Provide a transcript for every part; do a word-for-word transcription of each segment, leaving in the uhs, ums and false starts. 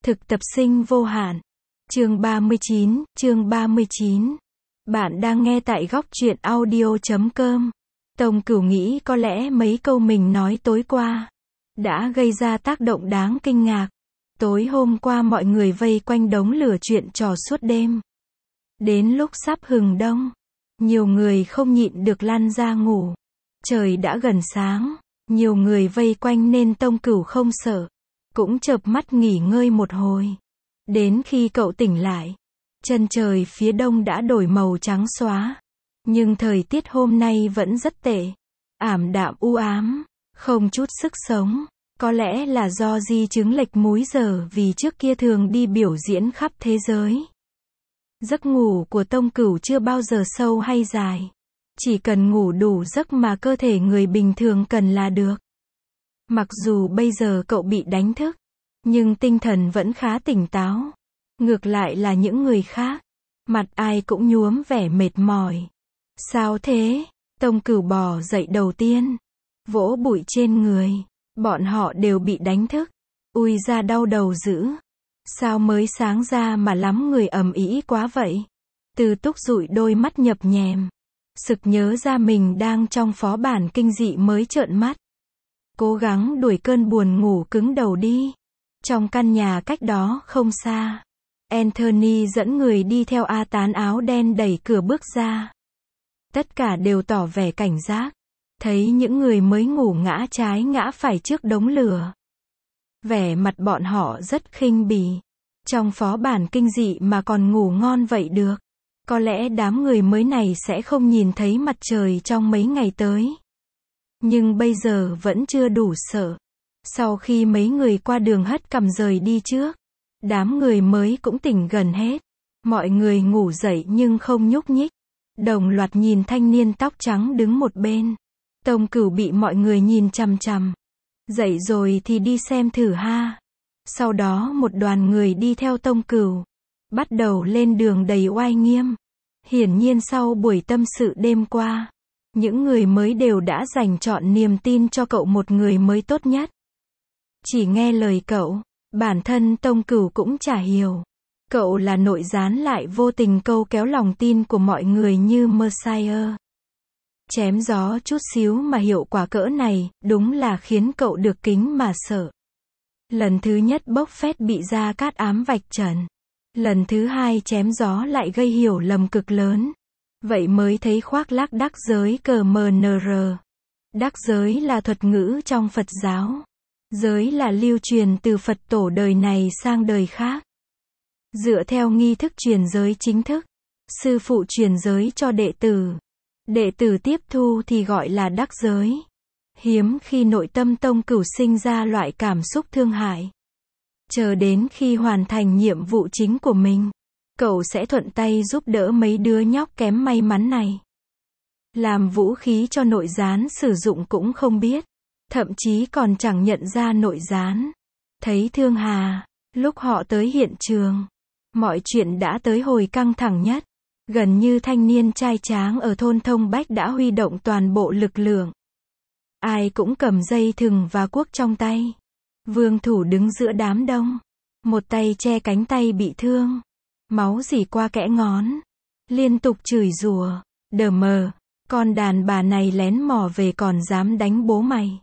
Thực tập sinh vô hạn. Chương ba mươi chín, chương ba mươi chín. Bạn đang nghe tại góc truyện audio chấm com. Tông Cửu nghĩ có lẽ mấy câu mình nói tối qua đã gây ra tác động đáng kinh ngạc. Tối hôm qua mọi người vây quanh đống lửa chuyện trò suốt đêm. Đến lúc sắp hừng đông, nhiều người không nhịn được lăn ra ngủ. Trời đã gần sáng, nhiều người vây quanh nên Tông Cửu không sợ, cũng chợp mắt nghỉ ngơi một hồi. Đến khi cậu tỉnh lại, chân trời phía đông đã đổi màu trắng xóa. Nhưng thời tiết hôm nay vẫn rất tệ, ảm đạm u ám, không chút sức sống. Có lẽ là do di chứng lệch múi giờ vì trước kia thường đi biểu diễn khắp thế giới. Giấc ngủ của Tông Cửu chưa bao giờ sâu hay dài. Chỉ cần ngủ đủ giấc mà cơ thể người bình thường cần là được. Mặc dù bây giờ cậu bị đánh thức, nhưng tinh thần vẫn khá tỉnh táo. Ngược lại là những người khác, mặt ai cũng nhuốm vẻ mệt mỏi. Sao thế? Tông Cửu bò dậy đầu tiên, vỗ bụi trên người. Bọn họ đều bị đánh thức. Ui ra đau đầu dữ. Sao mới sáng ra mà lắm người ầm ĩ quá vậy? Từ Túc dụi đôi mắt nhập nhèm. Sực nhớ ra mình đang trong phó bản kinh dị mới trợn mắt. Cố gắng đuổi cơn buồn ngủ cứng đầu đi. Trong căn nhà cách đó không xa, Anthony dẫn người đi theo A Tán áo đen đẩy cửa bước ra. Tất cả đều tỏ vẻ cảnh giác. Thấy những người mới ngủ ngã trái ngã phải trước đống lửa. Vẻ mặt bọn họ rất khinh bỉ. Trong phó bản kinh dị mà còn ngủ ngon vậy được. Có lẽ đám người mới này sẽ không nhìn thấy mặt trời trong mấy ngày tới. Nhưng bây giờ vẫn chưa đủ sợ. Sau khi mấy người qua đường hất cằm rời đi trước, đám người mới cũng tỉnh gần hết. Mọi người ngủ dậy nhưng không nhúc nhích. Đồng loạt nhìn thanh niên tóc trắng đứng một bên. Tông Cửu bị mọi người nhìn chằm chằm. Dậy rồi thì đi xem thử ha. Sau đó một đoàn người đi theo Tông Cửu, bắt đầu lên đường đầy oai nghiêm. Hiển nhiên sau buổi tâm sự đêm qua, những người mới đều đã dành trọn niềm tin cho cậu một người mới tốt nhất. Chỉ nghe lời cậu, bản thân Tông Cửu cũng chả hiểu. Cậu là nội gián lại vô tình câu kéo lòng tin của mọi người như Messiah. Chém gió chút xíu mà hiệu quả cỡ này, đúng là khiến cậu được kính mà sợ. Lần thứ nhất bốc phét bị Gia Cát ám vạch trần. Lần thứ hai chém gió lại gây hiểu lầm cực lớn. Vậy mới thấy khoác lác đắc giới cờ mờ nờ rờ. Đắc giới là thuật ngữ trong Phật giáo. Giới là lưu truyền từ Phật tổ đời này sang đời khác. Dựa theo nghi thức truyền giới chính thức, sư phụ truyền giới cho đệ tử. Đệ tử tiếp thu thì gọi là đắc giới. Hiếm khi nội tâm Tông Cửu sinh ra loại cảm xúc thương hại. Chờ đến khi hoàn thành nhiệm vụ chính của mình, cậu sẽ thuận tay giúp đỡ mấy đứa nhóc kém may mắn này. Làm vũ khí cho nội gián sử dụng cũng không biết. Thậm chí còn chẳng nhận ra nội gián. Thấy Thương Hà, lúc họ tới hiện trường, mọi chuyện đã tới hồi căng thẳng nhất. Gần như thanh niên trai tráng ở thôn Thông Bách đã huy động toàn bộ lực lượng. Ai cũng cầm dây thừng và cuốc trong tay. Vương Thủ đứng giữa đám đông. Một tay che cánh tay bị thương. Máu rỉ qua kẽ ngón. Liên tục chửi rủa. Đờ mờ, con đàn bà này lén mò về còn dám đánh bố mày.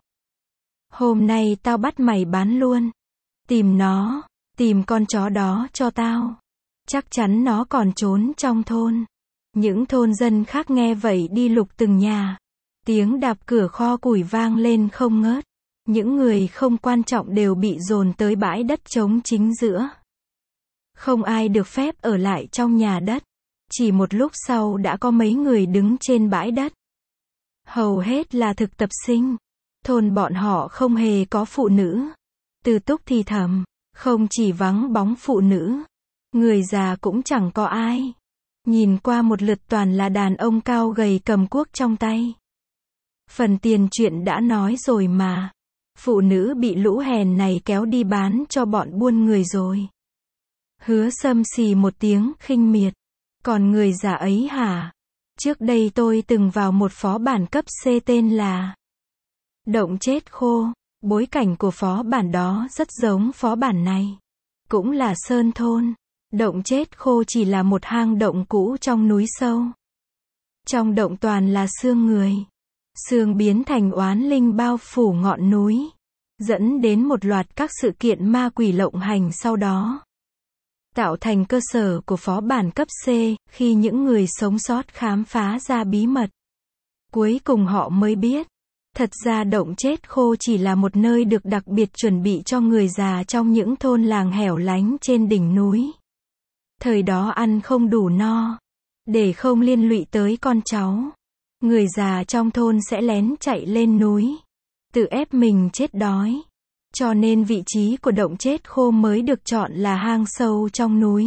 Hôm nay tao bắt mày bán luôn. Tìm nó, tìm con chó đó cho tao. Chắc chắn nó còn trốn trong thôn. Những thôn dân khác nghe vậy đi lục từng nhà. Tiếng đạp cửa kho củi vang lên không ngớt. Những người không quan trọng đều bị dồn tới bãi đất trống chính giữa. Không ai được phép ở lại trong nhà đất. Chỉ một lúc sau đã có mấy người đứng trên bãi đất. Hầu hết là thực tập sinh. Thôn bọn họ không hề có phụ nữ. Từ Túc thì thầm, không chỉ vắng bóng phụ nữ, người già cũng chẳng có ai. Nhìn qua một lượt toàn là đàn ông cao gầy cầm cuốc trong tay. Phần tiền chuyện đã nói rồi mà. Phụ nữ bị lũ hèn này kéo đi bán cho bọn buôn người rồi. Hứa Sâm xì một tiếng khinh miệt. Còn người già ấy hả? Trước đây tôi từng vào một phó bản cấp C tên là Động Chết Khô. Bối cảnh của phó bản đó rất giống phó bản này. cũng là sơn thôn. Động Chết Khô chỉ là một hang động cũ trong núi sâu. Trong động toàn là xương người. Xương biến thành oán linh bao phủ ngọn núi, dẫn đến một loạt các sự kiện ma quỷ lộng hành sau đó. Tạo thành cơ sở của phó bản cấp C, khi những người sống sót khám phá ra bí mật. Cuối cùng họ mới biết, thật ra Động Chết Khô chỉ là một nơi được đặc biệt chuẩn bị cho người già trong những thôn làng hẻo lánh trên đỉnh núi. Thời đó ăn không đủ no, để không liên lụy tới con cháu, người già trong thôn sẽ lén chạy lên núi, tự ép mình chết đói. Cho nên vị trí của Động Chết Khô mới được chọn là hang sâu trong núi.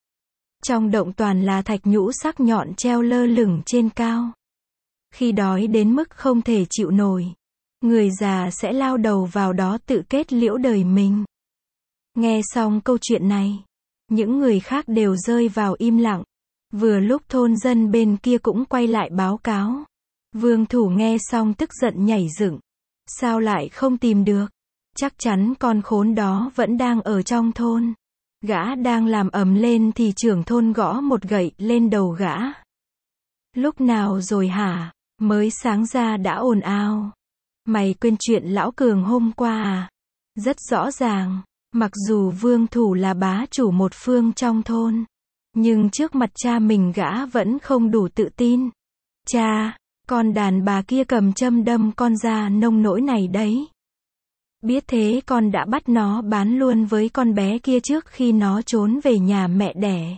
Trong động toàn là thạch nhũ sắc nhọn treo lơ lửng trên cao. Khi đói đến mức không thể chịu nổi, người già sẽ lao đầu vào đó tự kết liễu đời mình. Nghe xong câu chuyện này, những người khác đều rơi vào im lặng. Vừa lúc thôn dân bên kia cũng quay lại báo cáo. Vương Thủ nghe xong tức giận nhảy dựng. Sao lại không tìm được? Chắc chắn con khốn đó vẫn đang ở trong thôn. Gã đang làm ầm lên thì trưởng thôn gõ một gậy lên đầu gã. Lúc nào rồi hả? Mới sáng ra đã ồn ào. Mày quên chuyện lão Cường hôm qua à? Rất rõ ràng, mặc dù Vương Thủ là bá chủ một phương trong thôn, nhưng trước mặt cha mình gã vẫn không đủ tự tin. Cha, con đàn bà kia cầm châm đâm con ra nông nỗi này đấy. Biết thế con đã bắt nó bán luôn với con bé kia trước khi nó trốn về nhà mẹ đẻ.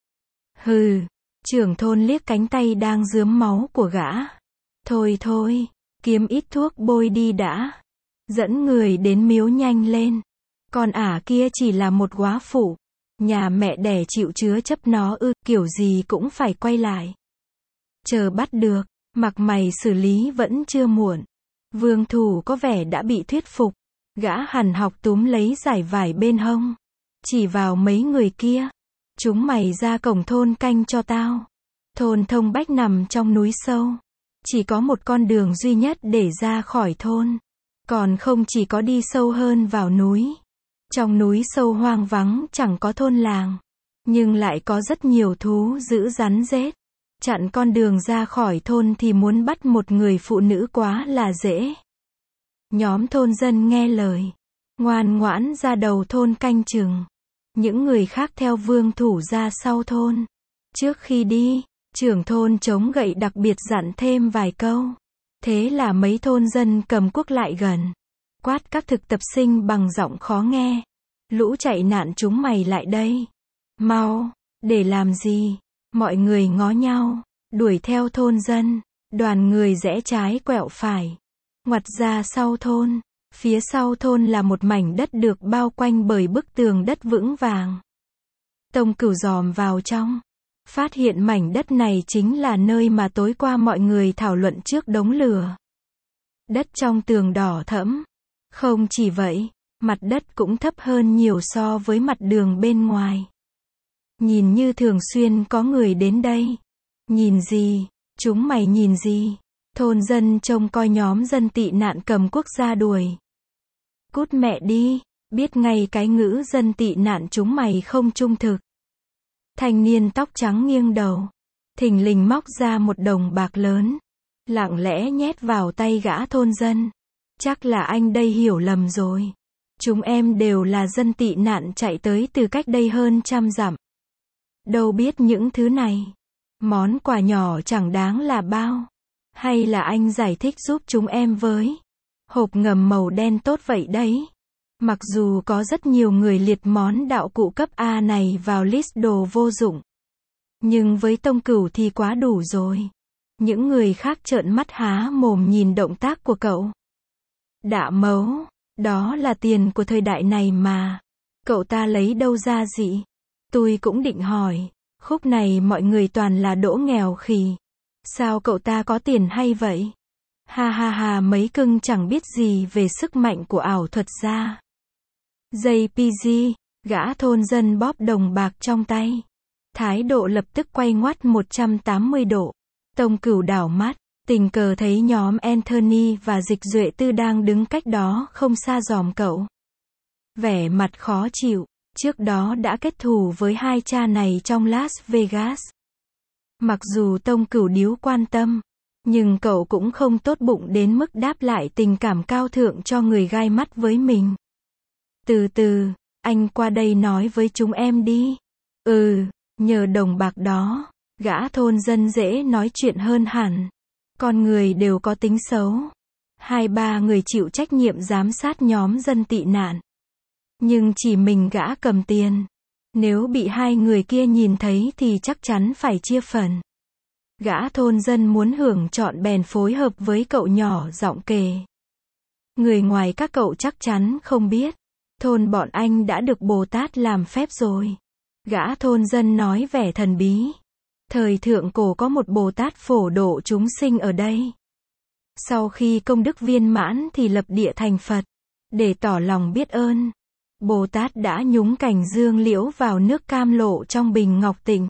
Hừ, trưởng thôn liếc cánh tay đang rướm máu của gã. Thôi thôi, kiếm ít thuốc bôi đi đã. Dẫn người đến miếu nhanh lên. Con ả kia chỉ là một góa phụ. Nhà mẹ đẻ chịu chứa chấp nó ư, kiểu gì cũng phải quay lại. Chờ bắt được, mặc mày xử lý vẫn chưa muộn. Vương Thủ có vẻ đã bị thuyết phục. Gã hằn học túm lấy dải vải bên hông, chỉ vào mấy người kia. Chúng mày ra cổng thôn canh cho tao. Thôn Thông Bách nằm trong núi sâu. Chỉ có một con đường duy nhất để ra khỏi thôn. Còn không chỉ có đi sâu hơn vào núi. Trong núi sâu hoang vắng chẳng có thôn làng, nhưng lại có rất nhiều thú dữ rắn rết. Chặn con đường ra khỏi thôn thì muốn bắt một người phụ nữ quá là dễ. Nhóm thôn dân nghe lời, ngoan ngoãn ra đầu thôn canh chừng. Những người khác theo Vương Thủ ra sau thôn. Trước khi đi, trưởng thôn chống gậy đặc biệt dặn thêm vài câu. Thế là mấy thôn dân cầm cuốc lại gần, quát các thực tập sinh bằng giọng khó nghe. Lũ chạy nạn chúng mày lại đây. Mau, để làm gì? Mọi người ngó nhau, đuổi theo thôn dân. Đoàn người rẽ trái quẹo phải, ngoặt ra sau thôn. Phía sau thôn là một mảnh đất được bao quanh bởi bức tường đất vững vàng. Tông Cửu dòm vào trong, phát hiện mảnh đất này chính là nơi mà tối qua mọi người thảo luận trước đống lửa. Đất trong tường đỏ thẫm. Không chỉ vậy, mặt đất cũng thấp hơn nhiều so với mặt đường bên ngoài. Nhìn như thường xuyên có người đến đây. Nhìn gì? Chúng mày nhìn gì? Thôn dân trông coi nhóm dân tị nạn cầm cuốc ra đuổi. Cút mẹ đi, biết ngay cái ngữ dân tị nạn chúng mày không trung thực. Thanh niên tóc trắng nghiêng đầu, thình lình móc ra một đồng bạc lớn, lặng lẽ nhét vào tay gã thôn dân. Chắc là anh đây hiểu lầm rồi. Chúng em đều là dân tị nạn chạy tới từ cách đây hơn trăm dặm. Đâu biết những thứ này. Món quà nhỏ chẳng đáng là bao. Hay là anh giải thích giúp chúng em với. Hộp ngầm màu đen tốt vậy đấy. Mặc dù có rất nhiều người liệt món đạo cụ cấp A này vào list đồ vô dụng, nhưng với Tông Cửu thì quá đủ rồi. Những người khác trợn mắt há mồm nhìn động tác của cậu. Đạ mấu, đó là tiền của thời đại này mà. Cậu ta lấy đâu ra gì? Tôi cũng định hỏi, khúc này mọi người toàn là đỗ nghèo khì. Sao cậu ta có tiền hay vậy? Ha ha ha, mấy cưng chẳng biết gì về sức mạnh của ảo thuật ra. gi pê giê, gã thôn dân bóp đồng bạc trong tay. Thái độ lập tức quay ngoắt một trăm tám mươi độ. Tông Cửu đảo mắt, tình cờ thấy nhóm Anthony và Dịch Duệ Tư đang đứng cách đó không xa dòm cậu. Vẻ mặt khó chịu, trước đó đã kết thù với hai cha này trong Las Vegas. Mặc dù Tông Cửu Điếu quan tâm, nhưng cậu cũng không tốt bụng đến mức đáp lại tình cảm cao thượng cho người gai mắt với mình. Từ từ, anh qua đây nói với chúng em đi. Ừ, nhờ đồng bạc đó, gã thôn dân dễ nói chuyện hơn hẳn. Con người đều có tính xấu. Hai ba người chịu trách nhiệm giám sát nhóm dân tị nạn. Nhưng chỉ mình gã cầm tiền. Nếu bị hai người kia nhìn thấy thì chắc chắn phải chia phần. Gã thôn dân muốn hưởng trọn bèn phối hợp với cậu nhỏ giọng kể. Người ngoài các cậu chắc chắn không biết. Thôn bọn anh đã được Bồ Tát làm phép rồi. Gã thôn dân nói vẻ thần bí. Thời thượng cổ có một Bồ Tát phổ độ chúng sinh ở đây. Sau khi công đức viên mãn thì lập địa thành Phật. Để tỏ lòng biết ơn, Bồ Tát đã nhúng cành dương liễu vào nước cam lộ trong bình ngọc tịnh.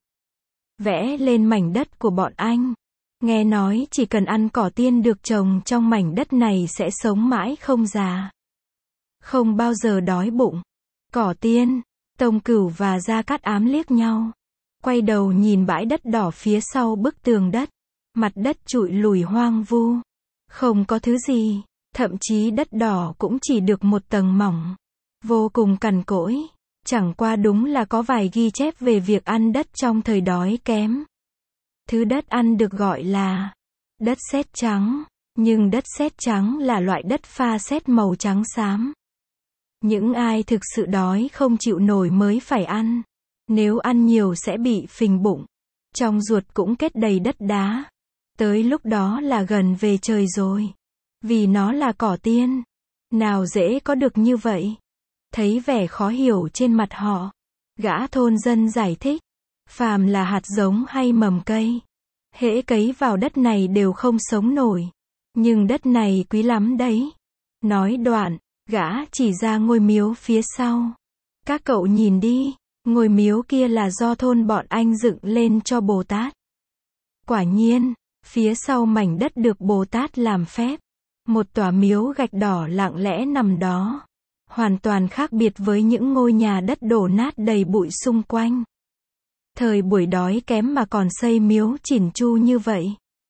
Vẽ lên mảnh đất của bọn anh. Nghe nói chỉ cần ăn cỏ tiên được trồng trong mảnh đất này sẽ sống mãi không già. Không bao giờ đói bụng. Cỏ tiên, Tông Cửu và Gia Cát Ám liếc nhau. Quay đầu nhìn bãi đất đỏ phía sau bức tường đất. Mặt đất trụi lùi hoang vu. Không có thứ gì. Thậm chí đất đỏ cũng chỉ được một tầng mỏng. Vô cùng cằn cỗi. Chẳng qua đúng là có vài ghi chép về việc ăn đất trong thời đói kém. Thứ đất ăn được gọi là đất sét trắng. Nhưng đất sét trắng là loại đất pha sét màu trắng xám. Những ai thực sự đói không chịu nổi mới phải ăn. Nếu ăn nhiều sẽ bị phình bụng. Trong ruột cũng kết đầy đất đá. Tới lúc đó là gần về trời rồi. Vì nó là cỏ tiên. Nào dễ có được như vậy. Thấy vẻ khó hiểu trên mặt họ. Gã thôn dân giải thích. Phàm là hạt giống hay mầm cây. Hễ cấy vào đất này đều không sống nổi. Nhưng đất này quý lắm đấy. Nói đoạn, gã chỉ ra ngôi miếu phía sau. Các cậu nhìn đi. Ngôi miếu kia là do thôn bọn anh dựng lên cho Bồ Tát. Quả nhiên, phía sau mảnh đất được Bồ Tát làm phép. Một tòa miếu gạch đỏ lặng lẽ nằm đó. Hoàn toàn khác biệt với những ngôi nhà đất đổ nát đầy bụi xung quanh. Thời buổi đói kém mà còn xây miếu chỉn chu như vậy.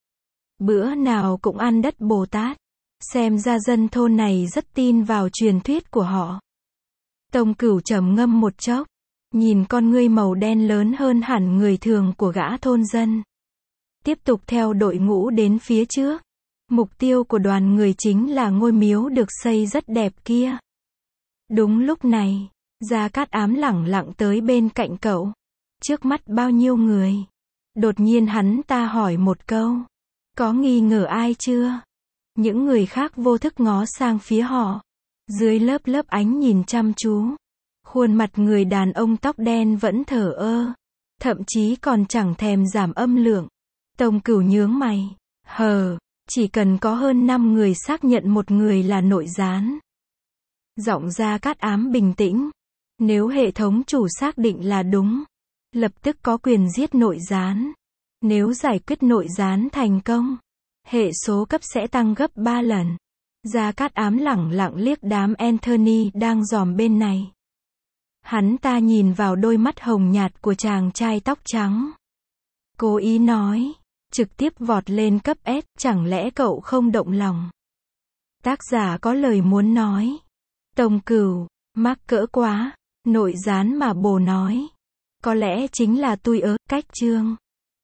Bữa nào cũng ăn đất Bồ Tát. Xem ra dân thôn này rất tin vào truyền thuyết của họ. Tông Cửu trầm ngâm một chốc. Nhìn con ngươi màu đen lớn hơn hẳn người thường của gã thôn dân. Tiếp tục theo đội ngũ đến phía trước. Mục tiêu của đoàn người chính là ngôi miếu được xây rất đẹp kia. Đúng lúc này, Gia Cát Ám lẳng lặng tới bên cạnh cậu. Trước mắt bao nhiêu người. Đột nhiên hắn ta hỏi một câu. Có nghi ngờ ai chưa? Những người khác vô thức ngó sang phía họ. Dưới lớp lớp ánh nhìn chăm chú. Khuôn mặt người đàn ông tóc đen vẫn thờ ơ. Thậm chí còn chẳng thèm giảm âm lượng. Tông Cửu nhướng mày. Hờ, chỉ cần có hơn năm người xác nhận một người là nội gián. Giọng Gia Cát Ám bình tĩnh. Nếu hệ thống chủ xác định là đúng, lập tức có quyền giết nội gián. Nếu giải quyết nội gián thành công, hệ số cấp sẽ tăng gấp ba lần. Gia Cát Ám lẳng lặng liếc đám Anthony đang dòm bên này. Hắn ta nhìn vào đôi mắt hồng nhạt của chàng trai tóc trắng. Cố ý nói, trực tiếp vọt lên cấp S, chẳng lẽ cậu không động lòng? Tác giả có lời muốn nói. Tông Cửu, mắc cỡ quá, nội gián mà bồ nói. Có lẽ chính là tui ớ, cách chương.